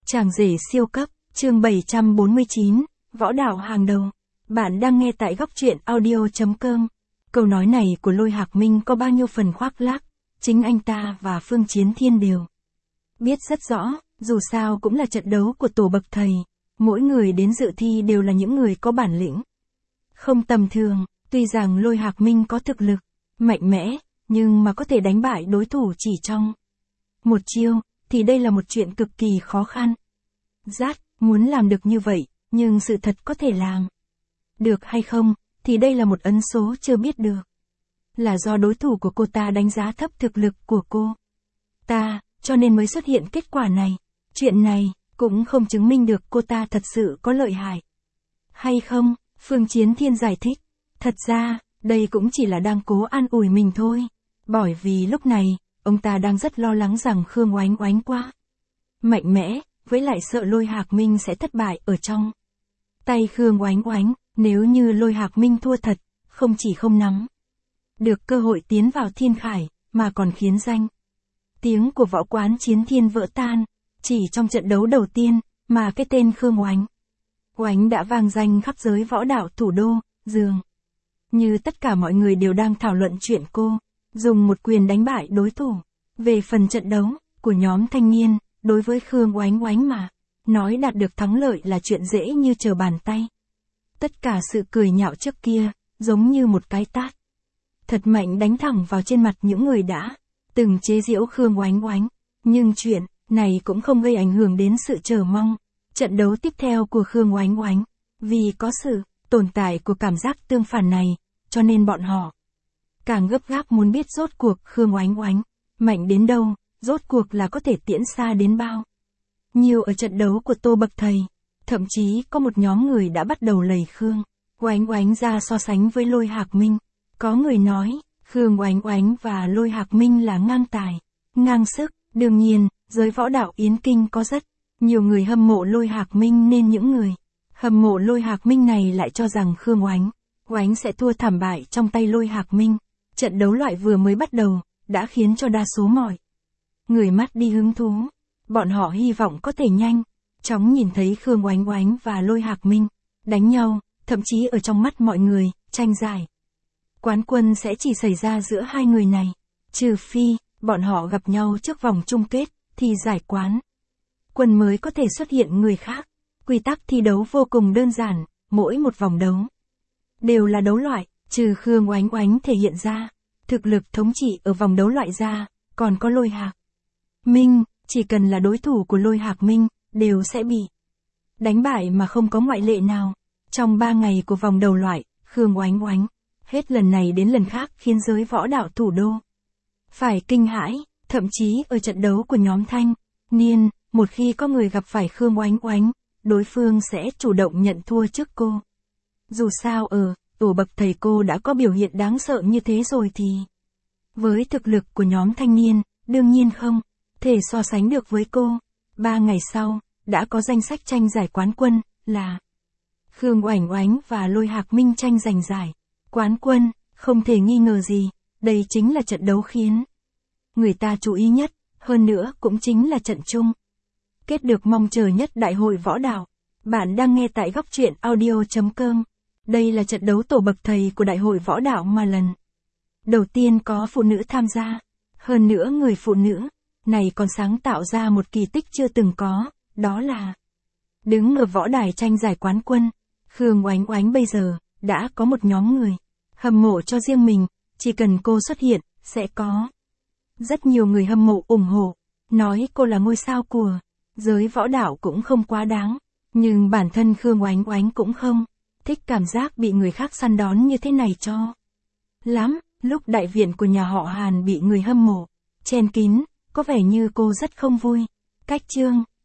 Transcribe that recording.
Chàng rể siêu cấp, chương 749, võ đạo hàng đầu. Bạn đang nghe tại góc truyện audio.com. Câu nói này của Lôi Hạc Minh có bao nhiêu phần khoác lác, chính anh ta và Phương Chiến Thiên đều biết rất rõ, dù sao cũng là trận đấu của tổ bậc thầy, mỗi người đến dự thi đều là những người có bản lĩnh. Không tầm thường, tuy rằng Lôi Hạc Minh có thực lực, mạnh mẽ, nhưng mà có thể đánh bại đối thủ chỉ trong một chiêu, thì đây là một chuyện cực kỳ khó khăn. Muốn làm được như vậy, nhưng sự thật có thể làm được hay không, thì đây là một ấn số chưa biết được. Là do đối thủ của cô ta đánh giá thấp thực lực của cô ta, cho nên mới xuất hiện kết quả này. Chuyện này, cũng không chứng minh được cô ta thật sự có lợi hại hay không, Phương Chiến Thiên giải thích. Thật ra, đây cũng chỉ là đang cố an ủi mình thôi. Bởi vì lúc này, ông ta đang rất lo lắng rằng Khương Oánh Oánh quá mạnh mẽ, với lại sợ Lôi Hạc Minh sẽ thất bại ở trong tay Khương Oánh Oánh. Nếu như Lôi Hạc Minh thua thật, không chỉ không nắm được cơ hội tiến vào thiên khải, mà còn khiến danh tiếng của võ quán Chiến Thiên vỡ tan. Chỉ trong trận đấu đầu tiên, mà cái tên Khương Oánh Oánh đã vang danh khắp giới võ đạo thủ đô. Dường như tất cả mọi người đều đang thảo luận chuyện cô dùng một quyền đánh bại đối thủ. Về phần trận đấu của nhóm thanh niên, đối với Khương Oánh Oánh mà nói đạt được thắng lợi là chuyện dễ như trở bàn tay. Tất cả sự cười nhạo trước kia, giống như một cái tát thật mạnh đánh thẳng vào trên mặt những người đã từng chế giễu Khương Oánh Oánh. Nhưng chuyện này cũng không gây ảnh hưởng đến sự chờ mong trận đấu tiếp theo của Khương Oánh Oánh. Vì có sự tồn tại của cảm giác tương phản này, cho nên bọn họ càng gấp gáp muốn biết rốt cuộc Khương Oánh Oánh mạnh đến đâu, rốt cuộc là có thể tiễn xa đến bao nhiêu ở trận đấu của Tô bậc thầy. Thậm chí có một nhóm người đã bắt đầu lầy Khương Oánh Oánh ra so sánh với Lôi Hạc Minh. Có người nói, Khương Oánh Oánh và Lôi Hạc Minh là ngang tài, ngang sức. Đương nhiên, giới võ đạo Yến Kinh có rất nhiều người hâm mộ Lôi Hạc Minh, nên những người hâm mộ Lôi Hạc Minh này lại cho rằng Khương Oánh Oánh sẽ thua thảm bại trong tay Lôi Hạc Minh. Trận đấu loại vừa mới bắt đầu, đã khiến cho đa số mọi người mất đi hứng thú. Bọn họ hy vọng có thể nhanh chóng nhìn thấy Khương Oánh Oánh và Lôi Hạc Minh đánh nhau, thậm chí ở trong mắt mọi người, tranh giải quán quân sẽ chỉ xảy ra giữa hai người này. Trừ phi, bọn họ gặp nhau trước vòng chung kết, thì giải quán quân mới có thể xuất hiện người khác. Quy tắc thi đấu vô cùng đơn giản, mỗi một vòng đấu đều là đấu loại, trừ Khương Oánh Oánh thể hiện ra thực lực thống trị ở vòng đấu loại ra, còn có Lôi Hạc Minh, chỉ cần là đối thủ của Lôi Hạc Minh, đều sẽ bị đánh bại mà không có ngoại lệ nào. Trong 3 ngày của vòng đầu loại, Khương Oánh Oánh hết lần này đến lần khác khiến giới võ đạo thủ đô phải kinh hãi. Thậm chí ở trận đấu của nhóm thanh niên, một khi có người gặp phải Khương Oánh Oánh, đối phương sẽ chủ động nhận thua trước cô. Dù sao ở tổ bậc thầy cô đã có biểu hiện đáng sợ như thế rồi thì với thực lực của nhóm thanh niên, đương nhiên không thể so sánh được với cô. 3 ngày sau, đã có danh sách tranh giải quán quân, là Khương Oánh Oánh và Lôi Hạc Minh tranh giành giải quán quân. Không thể nghi ngờ gì, đây chính là trận đấu khiến người ta chú ý nhất, hơn nữa cũng chính là trận chung kết được mong chờ nhất Đại hội võ đạo. Bạn đang nghe tại góc truyện audio.com. Đây là trận đấu tổ bậc thầy của Đại hội võ đạo mà lần đầu tiên có phụ nữ tham gia. Hơn nữa người phụ nữ này còn sáng tạo ra một kỳ tích chưa từng có, đó là đứng ở võ đài tranh giải quán quân. Khương Oánh Oánh bây giờ đã có một nhóm người hâm mộ cho riêng mình, chỉ cần cô xuất hiện, sẽ có rất nhiều người hâm mộ ủng hộ, nói cô là ngôi sao của giới võ đạo cũng không quá đáng. Nhưng bản thân Khương Oánh Oánh cũng không thích cảm giác bị người khác săn đón như thế này cho lắm. Lúc đại viện của nhà họ Hàn bị người hâm mộ chen kín, có vẻ như cô rất không vui. Cách chương